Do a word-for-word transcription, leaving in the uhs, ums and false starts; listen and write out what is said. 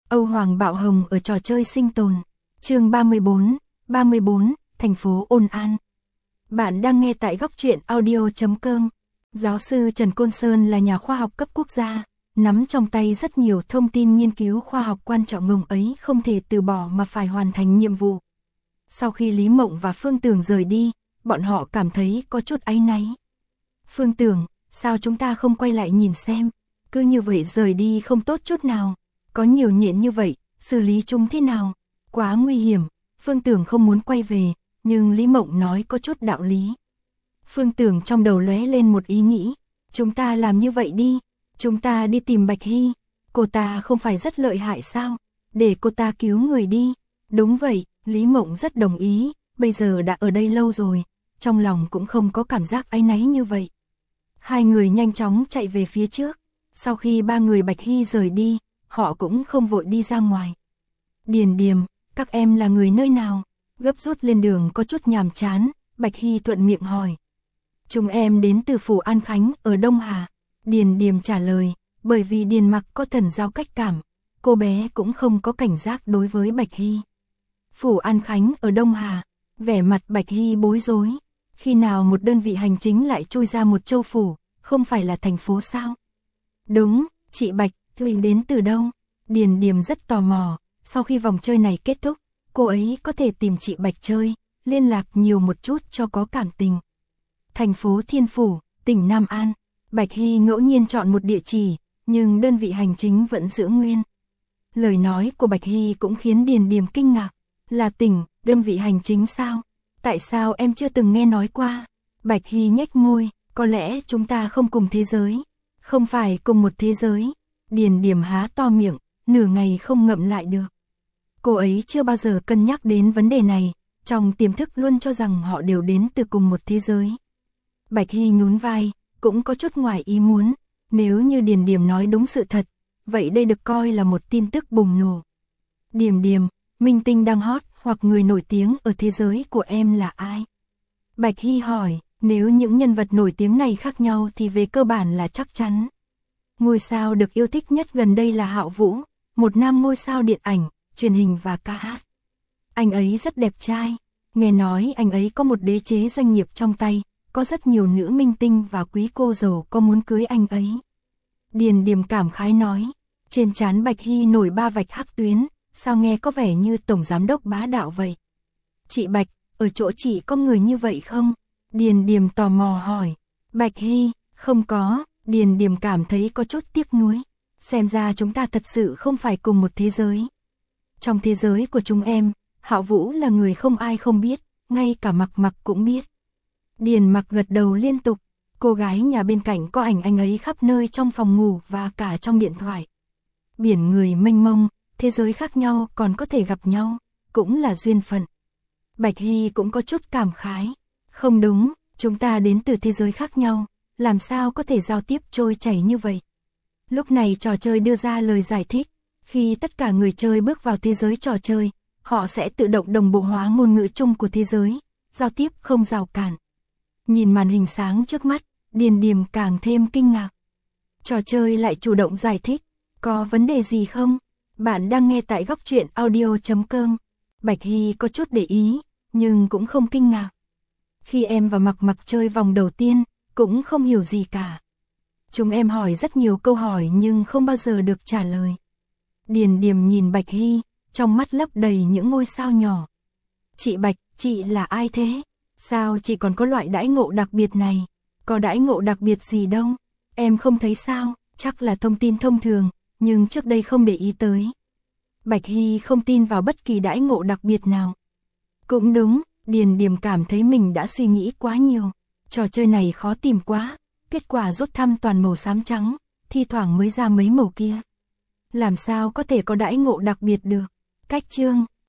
Âu Hoàng Bạo Hồng ở trò chơi sinh tồn. Chương ba mươi bốn, ba mươi bốn, thành phố Ôn An. Bạn đang nghe tại góc truyện audio chấm com. Giáo sư Trần Côn Sơn là nhà khoa học cấp quốc gia, nắm trong tay rất nhiều thông tin nghiên cứu khoa học quan trọng, ngồng ấy không thể từ bỏ mà phải hoàn thành nhiệm vụ. Sau khi Lý Mộng và Phương Tưởng rời đi, bọn họ cảm thấy có chút áy náy. Phương Tưởng, sao chúng ta không quay lại nhìn xem, cứ như vậy rời đi không tốt chút nào, có nhiều nhện như vậy, xử lý chúng thế nào, quá nguy hiểm. Phương Tưởng không muốn quay về, nhưng Lý Mộng nói có chút đạo lý. Phương Tưởng trong đầu lóe lên một ý nghĩ, chúng ta làm như vậy đi, chúng ta đi tìm Bạch Hy, cô ta không phải rất lợi hại sao, để cô ta cứu người đi. Đúng vậy, Lý Mộng rất đồng ý, bây giờ đã ở đây lâu rồi, trong lòng cũng không có cảm giác áy náy như vậy. Hai người nhanh chóng chạy về phía trước, sau khi ba người Bạch Hy rời đi, họ cũng không vội đi ra ngoài. Điền Điềm, các em là người nơi nào? Gấp rút lên đường có chút nhàm chán, Bạch Hy thuận miệng hỏi. Chúng em đến từ phủ An Khánh ở Đông Hà. Điền Điềm trả lời, bởi vì Điền Mặc có thần giao cách cảm, cô bé cũng không có cảnh giác đối với Bạch Hy. Phủ An Khánh ở Đông Hà, vẻ mặt Bạch Hy bối rối. Khi nào một đơn vị hành chính lại chui ra một châu phủ, không phải là thành phố sao? Đúng, chị Bạch, Thùy đến từ đâu? Điền Điềm rất tò mò, sau khi vòng chơi này kết thúc, cô ấy có thể tìm chị Bạch chơi, liên lạc nhiều một chút cho có cảm tình. Thành phố Thiên Phủ, tỉnh Nam An. Bạch Hy ngẫu nhiên chọn một địa chỉ, nhưng đơn vị hành chính vẫn giữ nguyên. Lời nói của Bạch Hy cũng khiến Điền Điềm kinh ngạc. Là tỉnh, đơn vị hành chính sao? Tại sao em chưa từng nghe nói qua? Bạch Hy nhếch môi, có lẽ chúng ta không cùng thế giới. Không phải cùng một thế giới. Điền Điềm há to miệng, nửa ngày không ngậm lại được. Cô ấy chưa bao giờ cân nhắc đến vấn đề này, trong tiềm thức luôn cho rằng họ đều đến từ cùng một thế giới. Bạch Hy nhún vai, cũng có chút ngoài ý muốn, nếu như Điền Điềm nói đúng sự thật, vậy đây được coi là một tin tức bùng nổ. Điềm Điềm, minh tinh đang hot hoặc người nổi tiếng ở thế giới của em là ai? Bạch Hy hỏi, nếu những nhân vật nổi tiếng này khác nhau thì về cơ bản là chắc chắn. Ngôi sao được yêu thích nhất gần đây là Hạo Vũ, một nam ngôi sao điện ảnh, truyền hình và ca hát. Anh ấy rất đẹp trai, nghe nói anh ấy có một đế chế doanh nghiệp trong tay, có rất nhiều nữ minh tinh và quý cô giàu có muốn cưới anh ấy. Điền Điềm cảm khái nói, trên trán Bạch Hy nổi ba vạch hắc tuyến, sao nghe có vẻ như tổng giám đốc bá đạo vậy? Chị Bạch, ở chỗ chị có người như vậy không? Điền Điềm tò mò hỏi. Bạch Hy, không có. Điền Điềm cảm thấy có chút tiếc nuối. Xem ra chúng ta thật sự không phải cùng một thế giới. Trong thế giới của chúng em, Hạo Vũ là người không ai không biết, ngay cả Mặc Mặc cũng biết. Điền Mặc gật đầu liên tục. Cô gái nhà bên cạnh có ảnh anh ấy khắp nơi trong phòng ngủ và cả trong điện thoại. Biển người mênh mông, thế giới khác nhau còn có thể gặp nhau, cũng là duyên phận. Bạch Hy cũng có chút cảm khái. Không đúng, chúng ta đến từ thế giới khác nhau, làm sao có thể giao tiếp trôi chảy như vậy? Lúc này trò chơi đưa ra lời giải thích, khi tất cả người chơi bước vào thế giới trò chơi, họ sẽ tự động đồng bộ hóa ngôn ngữ chung của thế giới, giao tiếp không rào cản. Nhìn màn hình sáng trước mắt, Điền Điềm càng thêm kinh ngạc. Trò chơi lại chủ động giải thích, có vấn đề gì không? Bạn đang nghe tại góc truyện audio chấm com. Bạch Hy có chút để ý, nhưng cũng không kinh ngạc. Khi em và Mặc Mặc chơi vòng đầu tiên, cũng không hiểu gì cả. Chúng em hỏi rất nhiều câu hỏi nhưng không bao giờ được trả lời. Điền Điềm nhìn Bạch Hy, trong mắt lấp đầy những ngôi sao nhỏ. Chị Bạch, chị là ai thế? Sao chị còn có loại đãi ngộ đặc biệt này? Có đãi ngộ đặc biệt gì đâu? Em không thấy sao? Chắc là thông tin thông thường, nhưng trước đây không để ý tới. Bạch Hy không tin vào bất kỳ đãi ngộ đặc biệt nào. Cũng đúng, Điền Điềm cảm thấy mình đã suy nghĩ quá nhiều. Trò chơi này khó tìm quá, kết quả rút thăm toàn màu xám trắng, thi thoảng mới ra mấy màu kia. Làm sao có thể có đãi ngộ đặc biệt được? Cách chương,